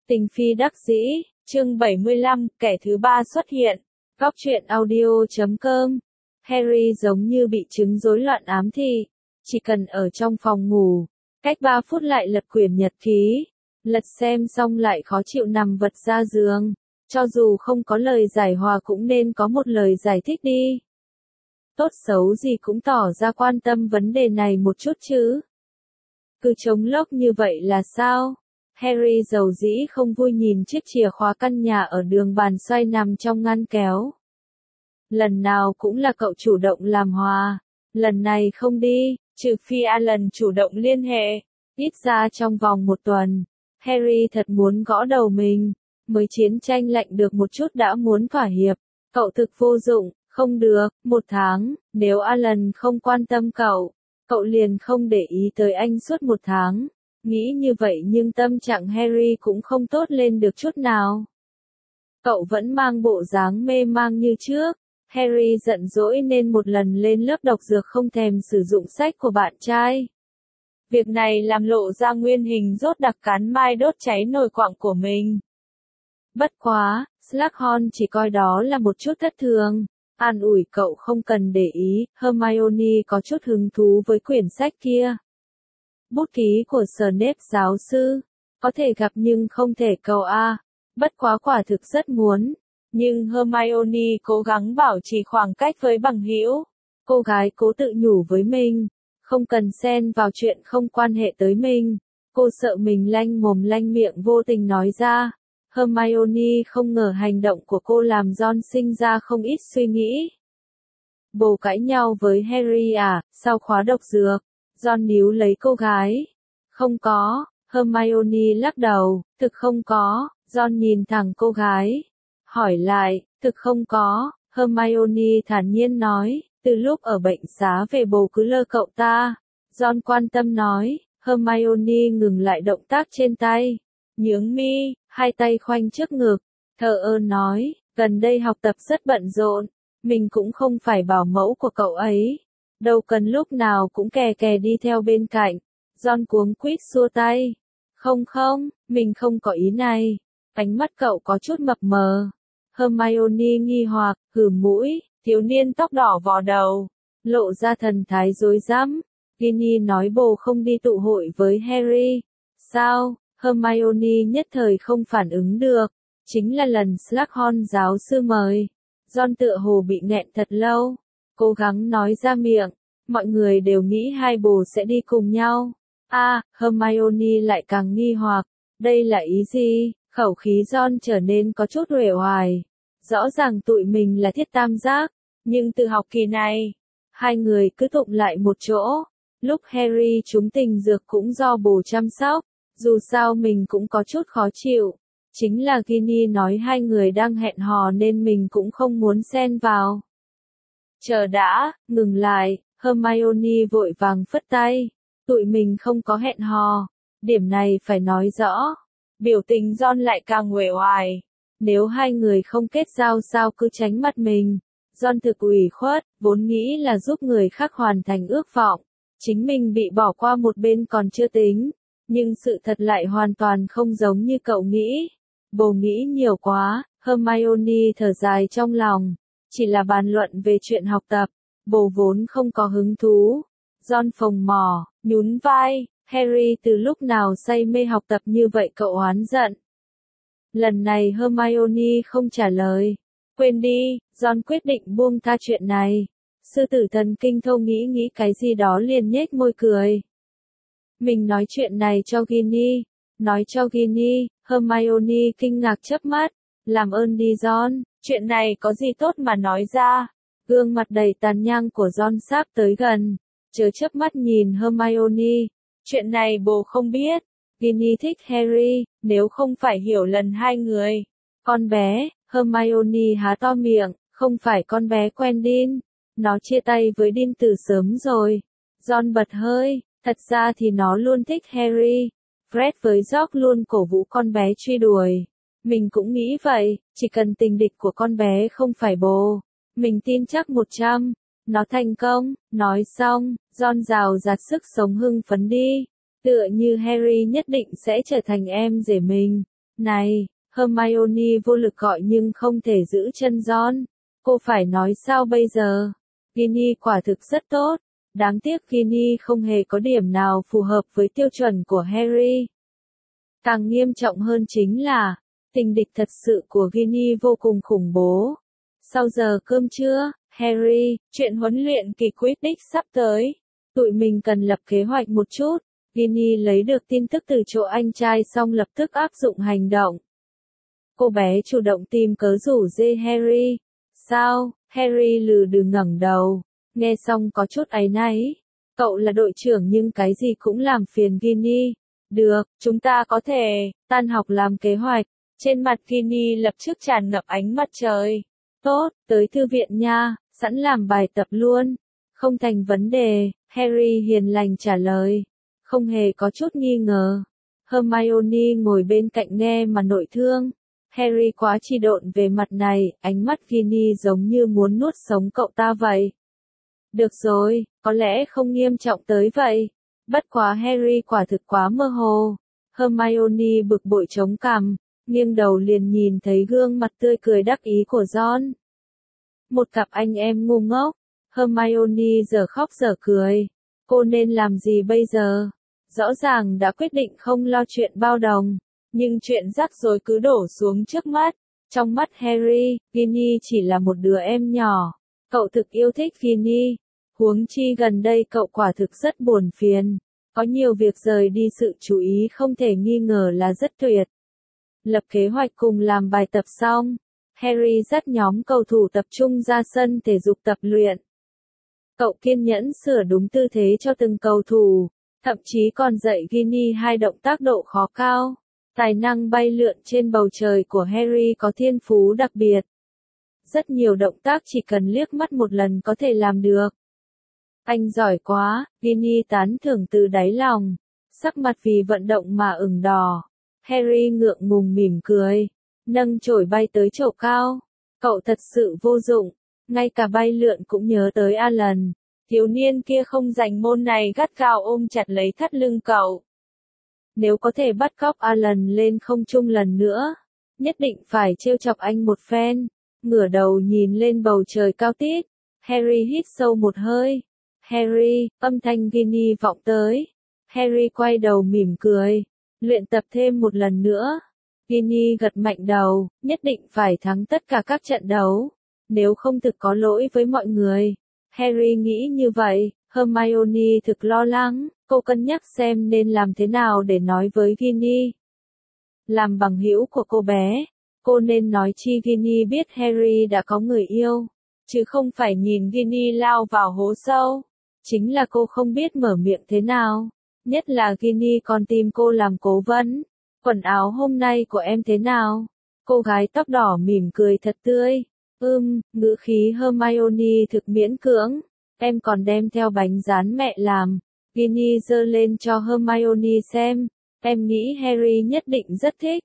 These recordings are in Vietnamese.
Tình phi đắc dĩ, chương 75, kẻ thứ ba xuất hiện. Góc truyện audio.com. Harry giống như bị chứng rối loạn ám thị, chỉ cần ở trong phòng ngủ, cách 3 phút lại lật quyển nhật ký, lật xem xong lại khó chịu nằm vật ra giường, cho dù không có lời giải hòa cũng nên có một lời giải thích đi. Tốt xấu gì cũng tỏ ra quan tâm vấn đề này một chút chứ. Cứ chống lốc như vậy là sao? Harry dầu dĩ không vui nhìn chiếc chìa khóa căn nhà ở đường bàn xoay nằm trong ngăn kéo. Lần nào cũng là cậu chủ động làm hòa, lần này không đi, trừ phi Alan chủ động liên hệ. Ít ra trong vòng 1 tuần, Harry thật muốn gõ đầu mình, mới chiến tranh lạnh được một chút đã muốn thỏa hiệp. Cậu thực vô dụng, không được, 1 tháng, nếu Alan không quan tâm cậu, cậu liền không để ý tới anh suốt 1 tháng. Nghĩ như vậy nhưng tâm trạng Harry cũng không tốt lên được chút nào. Cậu vẫn mang bộ dáng mê mang như trước. Harry giận dỗi nên một lần lên lớp đọc dược không thèm sử dụng sách của bạn trai. Việc này làm lộ ra nguyên hình rốt đặc cán mai đốt cháy nồi quặng của mình. Bất quá, Slughorn chỉ coi đó là một chút thất thường. An ủi cậu không cần để ý, Hermione có chút hứng thú với quyển sách kia. Bút ký của Snape giáo sư, có thể gặp nhưng không thể cầu A, bất quá quả thực rất muốn. Nhưng Hermione cố gắng bảo trì khoảng cách với bằng hữu. Cô gái cố tự nhủ với mình, không cần xen vào chuyện không quan hệ tới mình. Cô sợ mình lanh mồm lanh miệng vô tình nói ra. Hermione không ngờ hành động của cô làm Ron sinh ra không ít suy nghĩ. Bồ cãi nhau với Harry à, sau khóa độc dược. Ron níu lấy cô gái. Không có, Hermione lắc đầu, thực không có. Ron nhìn thẳng cô gái. Hỏi lại, thực không có, Hermione thản nhiên nói, từ lúc ở bệnh xá về bồ cứ lơ cậu ta. Ron quan tâm nói, Hermione ngừng lại động tác trên tay. Nhướng mi, hai tay khoanh trước ngực, thờ ơ nói, gần đây học tập rất bận rộn, mình cũng không phải bảo mẫu của cậu ấy. Đâu cần lúc nào cũng kè kè đi theo bên cạnh. Ron cuống quýt xua tay. Không, mình không có ý này. Ánh mắt cậu có chút mập mờ. Hermione nghi hoặc, hừ mũi, thiếu niên tóc đỏ vò đầu, lộ ra thần thái rối rắm. Ginny nói bồ không đi tụ hội với Harry. Sao? Hermione nhất thời không phản ứng được. Chính là lần Slughorn giáo sư mời. Ron tựa hồ bị nghẹn thật lâu. Cố gắng nói ra miệng. Mọi người đều nghĩ hai bồ sẽ đi cùng nhau. Hermione lại càng nghi hoặc. Đây là ý gì? Khẩu khí Ron trở nên có chút uể oải. Rõ ràng tụi mình là thiết tam giác. Nhưng từ học kỳ này, hai người cứ tụng lại một chỗ. Lúc Harry trúng tình dược cũng do bồ chăm sóc. Dù sao mình cũng có chút khó chịu. Chính là Ginny nói hai người đang hẹn hò nên mình cũng không muốn xen vào. Chờ đã, ngừng lại, Hermione vội vàng phất tay. Tụi mình không có hẹn hò. Điểm này phải nói rõ. Biểu tình Ron lại càng uể oải. Nếu hai người không kết giao sao cứ tránh mặt mình. Ron thực ủy khuất, vốn nghĩ là giúp người khác hoàn thành ước vọng. Chính mình bị bỏ qua một bên còn chưa tính. Nhưng sự thật lại hoàn toàn không giống như cậu nghĩ. Bồ nghĩ nhiều quá, Hermione thở dài trong lòng. Chỉ là bàn luận về chuyện học tập, bồ vốn không có hứng thú. Ron phồng mỏ, nhún vai, Harry từ lúc nào say mê học tập như vậy cậu oán giận. Lần này Hermione không trả lời. Quên đi, Ron quyết định buông tha chuyện này. Sư tử thần kinh thô nghĩ cái gì đó liền nhếch môi cười. Mình nói chuyện này cho Ginny. Nói cho Ginny, Hermione kinh ngạc chớp mắt. Làm ơn đi Ron, chuyện này có gì tốt mà nói ra. Gương mặt đầy tàn nhang của Ron sắp tới gần. Chớ chớp mắt nhìn Hermione. Chuyện này bồ không biết. Ginny thích Harry, nếu không phải hiểu lần hai người. Con bé, Hermione há to miệng, không phải con bé quen Dean. Nó chia tay với Dean từ sớm rồi. Ron bật hơi, thật ra thì nó luôn thích Harry. Fred với George luôn cổ vũ con bé truy đuổi. Mình cũng nghĩ vậy, chỉ cần tình địch của con bé không phải bồ. Mình tin chắc 100. Nó thành công. Nói xong, Ron rào rạt sức sống hưng phấn đi. Tựa như Harry nhất định sẽ trở thành em rể mình. Này, Hermione vô lực gọi nhưng không thể giữ chân Ron. Cô phải nói sao bây giờ? Ginny quả thực rất tốt. Đáng tiếc Ginny không hề có điểm nào phù hợp với tiêu chuẩn của Harry. Càng nghiêm trọng hơn chính là, tình địch thật sự của Ginny vô cùng khủng bố. Sau giờ cơm trưa, Harry, chuyện huấn luyện kỳ Quidditch sắp tới. Tụi mình cần lập kế hoạch một chút. Ginny lấy được tin tức từ chỗ anh trai xong lập tức áp dụng hành động. Cô bé chủ động tìm cớ rủ dê Harry. Sao? Harry lừ đừ ngẩng đầu. Nghe xong có chút áy náy. Cậu là đội trưởng nhưng cái gì cũng làm phiền Ginny. Được, chúng ta có thể tan học làm kế hoạch. Trên mặt Ginny lập tức tràn ngập ánh mặt trời. Tốt, tới thư viện nha, sẵn làm bài tập luôn. Không thành vấn đề, Harry hiền lành trả lời. Không hề có chút nghi ngờ. Hermione ngồi bên cạnh nghe mà nội thương. Harry quá chi độn về mặt này, ánh mắt Ginny giống như muốn nuốt sống cậu ta vậy. Được rồi, có lẽ không nghiêm trọng tới vậy. Bất quá Harry quả thực quá mơ hồ. Hermione bực bội chống cằm, nghiêng đầu liền nhìn thấy gương mặt tươi cười đắc ý của Ron. Một cặp anh em ngu ngốc. Hermione giờ khóc giờ cười. Cô nên làm gì bây giờ? Rõ ràng đã quyết định không lo chuyện bao đồng. Nhưng chuyện rắc rối cứ đổ xuống trước mắt. Trong mắt Harry, Ginny chỉ là một đứa em nhỏ. Cậu thực yêu thích Ginny. Huống chi gần đây cậu quả thực rất buồn phiền. Có nhiều việc rời đi sự chú ý không thể nghi ngờ là rất tuyệt. Lập kế hoạch cùng làm bài tập xong. Harry dắt nhóm cầu thủ tập trung ra sân thể dục tập luyện. Cậu kiên nhẫn sửa đúng tư thế cho từng cầu thủ. Thậm chí còn dạy Ginny 2 động tác độ khó cao. Tài năng bay lượn trên bầu trời của Harry có thiên phú đặc biệt. Rất nhiều động tác chỉ cần liếc mắt một lần có thể làm được. Anh giỏi quá, Ginny tán thưởng từ đáy lòng. Sắc mặt vì vận động mà ửng đỏ. Harry ngượng ngùng mỉm cười. Nâng chổi bay tới chỗ cao. Cậu thật sự vô dụng. Ngay cả bay lượn cũng nhớ tới Alan. Thiếu niên kia không giành môn này gắt gao ôm chặt lấy thắt lưng cậu. Nếu có thể bắt cóc Alan lên không trung lần nữa, nhất định phải trêu chọc anh một phen. Ngửa đầu nhìn lên bầu trời cao tít. Harry hít sâu một hơi. Harry, âm thanh Ginny vọng tới. Harry quay đầu mỉm cười. Luyện tập thêm một lần nữa. Ginny gật mạnh đầu, nhất định phải thắng tất cả các trận đấu. Nếu không thực có lỗi với mọi người. Harry nghĩ như vậy. Hermione thực lo lắng. Cô cân nhắc xem nên làm thế nào để nói với Ginny. Làm bằng hữu của cô bé. Cô nên nói chi Ginny biết Harry đã có người yêu. Chứ không phải nhìn Ginny lao vào hố sâu. Chính là cô không biết mở miệng thế nào. Nhất là Ginny còn tìm cô làm cố vấn. Quần áo hôm nay của em thế nào? Cô gái tóc đỏ mỉm cười thật tươi. Ngữ khí Hermione thực miễn cưỡng. Em còn đem theo bánh rán mẹ làm. Ginny giơ lên cho Hermione xem. Em nghĩ Harry nhất định rất thích.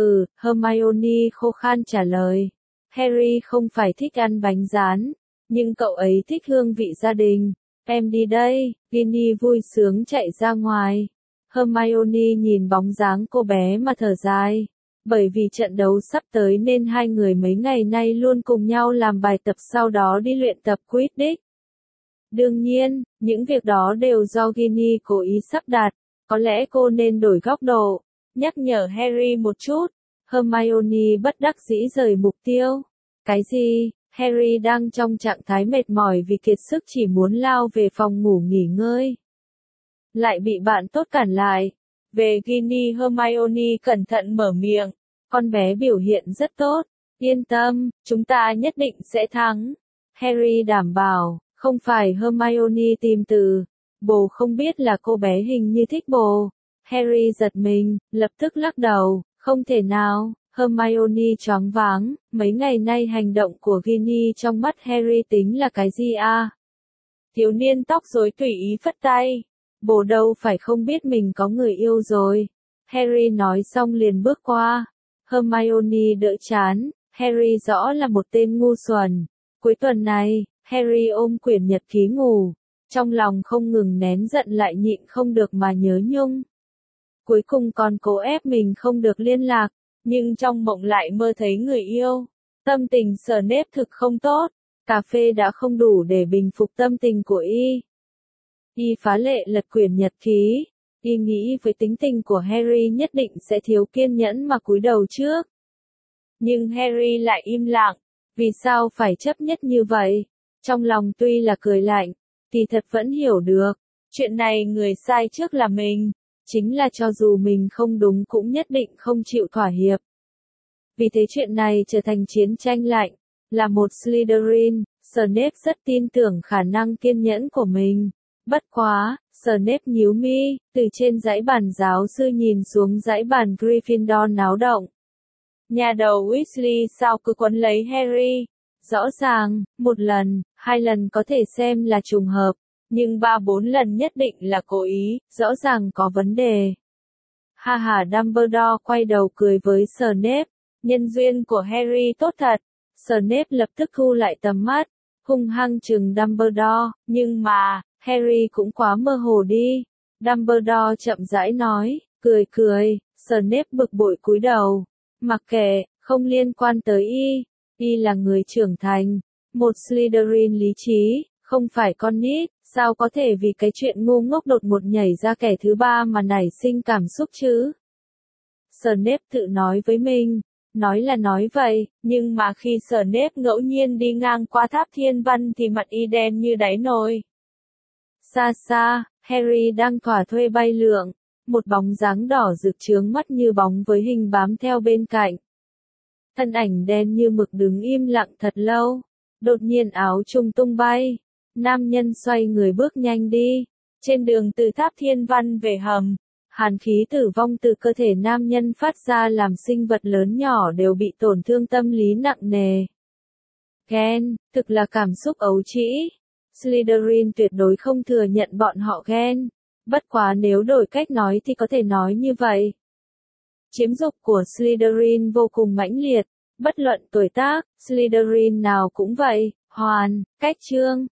Hermione khô khan trả lời. Harry không phải thích ăn bánh rán. Nhưng cậu ấy thích hương vị gia đình. Em đi đây. Ginny vui sướng chạy ra ngoài. Hermione nhìn bóng dáng cô bé mà thở dài. Bởi vì trận đấu sắp tới nên hai người mấy ngày nay luôn cùng nhau làm bài tập sau đó đi luyện tập Quidditch. Đương nhiên, những việc đó đều do Ginny cố ý sắp đặt. Có lẽ cô nên đổi góc độ. Nhắc nhở Harry một chút. Hermione bất đắc dĩ rời mục tiêu. Cái gì? Harry đang trong trạng thái mệt mỏi vì kiệt sức chỉ muốn lao về phòng ngủ nghỉ ngơi. Lại bị bạn tốt cản lại. Về Ginny, Hermione cẩn thận mở miệng. Con bé biểu hiện rất tốt. Yên tâm, chúng ta nhất định sẽ thắng. Harry đảm bảo, không phải Hermione tìm từ. Bồ không biết là cô bé hình như thích bồ. Harry giật mình, lập tức lắc đầu, không thể nào. Hermione choáng váng, mấy ngày nay hành động của Ginny trong mắt Harry tính là cái gì à? Thiếu niên tóc rối tùy ý phất tay. Bồ đâu phải không biết mình có người yêu rồi. Harry nói xong liền bước qua. Hermione đỡ chán, Harry rõ là một tên ngu xuẩn. Cuối tuần này, Harry ôm quyển nhật ký ngủ. Trong lòng không ngừng nén giận lại nhịn không được mà nhớ nhung. Cuối cùng còn cố ép mình không được liên lạc. nhưng trong mộng lại mơ thấy người yêu. Tâm tình Snape thực không tốt, cà phê đã không đủ để bình phục tâm tình của y. Y phá lệ lật quyển nhật ký, y nghĩ với tính tình của Harry nhất định sẽ thiếu kiên nhẫn mà cúi đầu trước. Nhưng Harry lại im lặng, vì sao phải chấp nhất như vậy? Trong lòng tuy là cười lạnh, thì thật vẫn hiểu được, chuyện này người sai trước là mình, chính là cho dù mình không đúng cũng nhất định không chịu thỏa hiệp. Vì thế chuyện này trở thành chiến tranh lạnh, là một Slytherin, Snape rất tin tưởng khả năng kiên nhẫn của mình. Bất quá, Snape nhíu mi, từ trên dãy bàn giáo sư nhìn xuống dãy bàn Gryffindor náo động. Nhà đầu Weasley sao cứ quấn lấy Harry? Rõ ràng, một lần, hai lần có thể xem là trùng hợp, nhưng 3-4 lần nhất định là cố ý, rõ ràng có vấn đề. Ha ha, Dumbledore quay đầu cười với Snape, nhân duyên của Harry tốt thật. Snape lập tức thu lại tầm mắt, hung hăng trừng Dumbledore, nhưng mà, Harry cũng quá mơ hồ đi. Dumbledore chậm rãi nói, cười, Snape bực bội cúi đầu. Mặc kệ, không liên quan tới y là người trưởng thành, một Slytherin lý trí, không phải con nít, sao có thể vì cái chuyện ngu ngốc đột ngột nhảy ra kẻ thứ ba mà nảy sinh cảm xúc chứ? Snape tự nói với mình, nói là nói vậy, nhưng mà khi Snape ngẫu nhiên đi ngang qua tháp thiên văn thì mặt y đen như đáy nồi. Xa xa, Harry đang thỏa thuê bay lượn, một bóng dáng đỏ rực chướng mắt như bóng với hình bám theo bên cạnh. Thân ảnh đen như mực đứng im lặng thật lâu, đột nhiên áo trung tung bay, nam nhân xoay người bước nhanh đi, trên đường từ tháp thiên văn về hầm, hàn khí tử vong từ cơ thể nam nhân phát ra làm sinh vật lớn nhỏ đều bị tổn thương tâm lý nặng nề. Ghen, thực là cảm xúc ấu trĩ. Slytherin tuyệt đối không thừa nhận bọn họ ghen. Bất quá nếu đổi cách nói thì có thể nói như vậy. Chiếm dục của Slytherin vô cùng mãnh liệt, bất luận tuổi tác, Slytherin nào cũng vậy. Hoàn, cách chương.